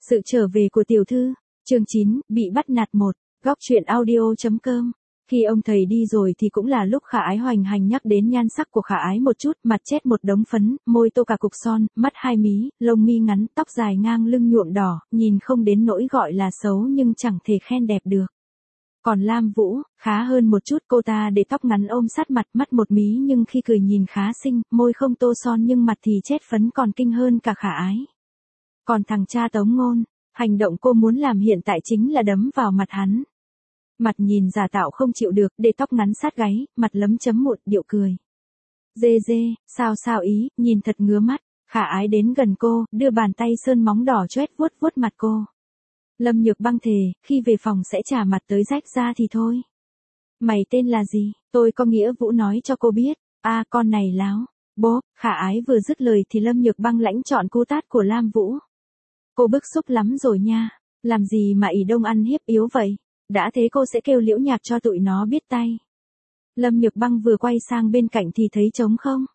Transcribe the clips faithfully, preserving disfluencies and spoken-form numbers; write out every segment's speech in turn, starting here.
Sự trở về của tiểu thư, chương chín, bị bắt nạt một, góc truyện audio.com. Khi ông thầy đi rồi thì cũng là lúc Khả Ái hoành hành nhắc đến nhan sắc của Khả Ái một chút, mặt chét một đống phấn, môi tô cả cục son, mắt hai mí, lông mi ngắn, tóc dài ngang lưng nhuộm đỏ, nhìn không đến nỗi gọi là xấu nhưng chẳng thể khen đẹp được. Còn Lam Vũ, khá hơn một chút, cô ta để tóc ngắn ôm sát mặt, mắt một mí nhưng khi cười nhìn khá xinh, môi không tô son nhưng mặt thì chét phấn còn kinh hơn cả Khả Ái. Còn thằng cha Tống Ngôn, hành động cô muốn làm hiện tại chính là đấm vào mặt hắn. Mặt nhìn giả tạo không chịu được, để tóc ngắn sát gáy, mặt lấm chấm một điệu cười. Dê dê, sao sao ý, nhìn thật ngứa mắt. Khả Ái đến gần cô, đưa bàn tay sơn móng đỏ choét vuốt vuốt mặt cô. Lâm Nhược Băng thề, khi về phòng sẽ trả mặt tới rách ra thì thôi. Mày tên là gì? Tôi có nghĩa vụ nói cho cô biết. A à, con này láo. Bố, Khả Ái vừa dứt lời thì Lâm Nhược Băng lãnh trọn cú tát của Lam Vũ. Cô bức xúc lắm rồi nha. Làm gì mà ỷ đông ăn hiếp yếu vậy? Đã thế cô sẽ kêu Liễu Nhạc cho tụi nó biết tay. Lâm Nhược Băng vừa quay sang bên cạnh thì thấy trống không.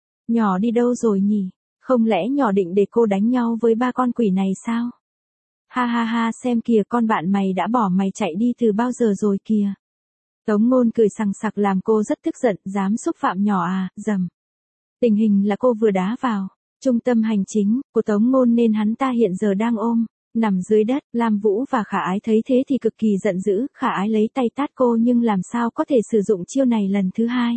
Nhỏ đi đâu rồi nhỉ? Không lẽ nhỏ định để cô đánh nhau với ba con quỷ này sao? Ha ha ha, xem kìa, con bạn mày đã bỏ mày chạy đi từ bao giờ rồi kìa. Tống Ngôn cười sằng sặc làm cô rất tức giận, dám xúc phạm nhỏ à, dầm. Tình hình là cô vừa đá vào trung tâm hành chính của Tống Ngôn nên hắn ta hiện giờ đang ôm nằm dưới đất. Lam Vũ và Khả Ái thấy thế thì cực kỳ giận dữ. Khả Ái lấy tay tát cô nhưng làm sao có thể sử dụng chiêu này lần thứ hai.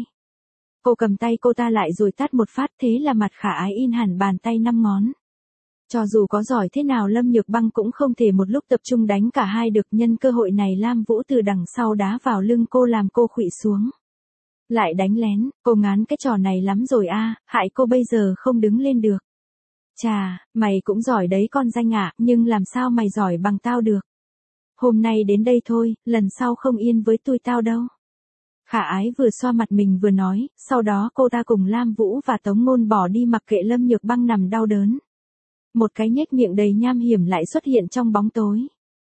Cô cầm tay cô ta lại rồi tát một phát, thế là mặt Khả Ái in hẳn bàn tay năm ngón. Cho dù có giỏi thế nào Lâm Nhược Băng cũng không thể một lúc tập trung đánh cả hai được. Nhân cơ hội này Lam Vũ từ đằng sau đá vào lưng cô làm cô khuỵu xuống. Lại đánh lén, cô ngán cái trò này lắm rồi a, à, hại cô bây giờ không đứng lên được. Chà, mày cũng giỏi đấy con danh ạ, à, nhưng làm sao mày giỏi bằng tao được. Hôm nay đến đây thôi, lần sau không yên với tụi tao đâu. Khả Ái vừa xoa mặt mình vừa nói, sau đó cô ta cùng Lam Vũ và Tống Ngôn bỏ đi mặc kệ Lâm Nhược Băng nằm đau đớn. Một cái nhếch miệng đầy nham hiểm lại xuất hiện trong bóng tối.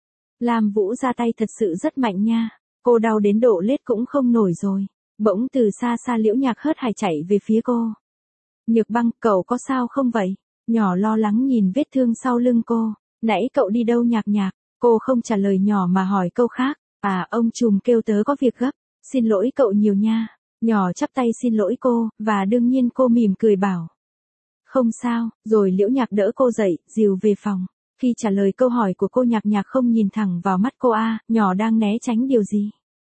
Lam Vũ ra tay thật sự rất mạnh nha, cô đau đến độ lết cũng không nổi rồi. Bỗng từ xa xa Liễu Nhạc hớt hải chạy về phía cô. Nhược Băng, cậu có sao không vậy? Nhỏ lo lắng nhìn vết thương sau lưng cô. Nãy cậu đi đâu Nhạc Nhạc? Cô không trả lời nhỏ mà hỏi câu khác. À, ông trùm kêu tớ có việc gấp. Xin lỗi cậu nhiều nha. Nhỏ chắp tay xin lỗi cô, và đương nhiên cô mỉm cười bảo. Không sao, rồi Liễu Nhạc đỡ cô dậy, dìu về phòng. Khi trả lời câu hỏi của cô Nhạc Nhạc không nhìn thẳng vào mắt cô a, à, nhỏ đang né tránh điều gì?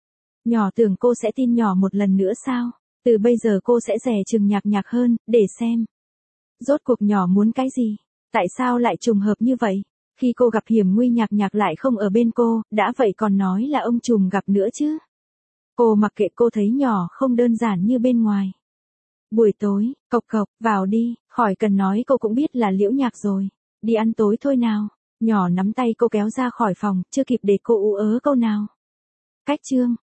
Nhỏ tưởng cô sẽ tin nhỏ một lần nữa sao? Từ bây giờ cô sẽ dè chừng Nhạc Nhạc hơn, để xem. Rốt cuộc nhỏ muốn cái gì? Tại sao lại trùng hợp như vậy? Khi cô gặp hiểm nguy Nhạc Nhạc lại không ở bên cô, đã vậy còn nói là ông trùm gặp nữa chứ. Cô mặc kệ, cô thấy nhỏ không đơn giản như bên ngoài. Buổi tối, cộc cộc, vào đi, khỏi cần nói cô cũng biết là Liễu Nhạc rồi. Đi ăn tối thôi nào. Nhỏ nắm tay cô kéo ra khỏi phòng, chưa kịp để cô ú ớ câu nào. Cách chương.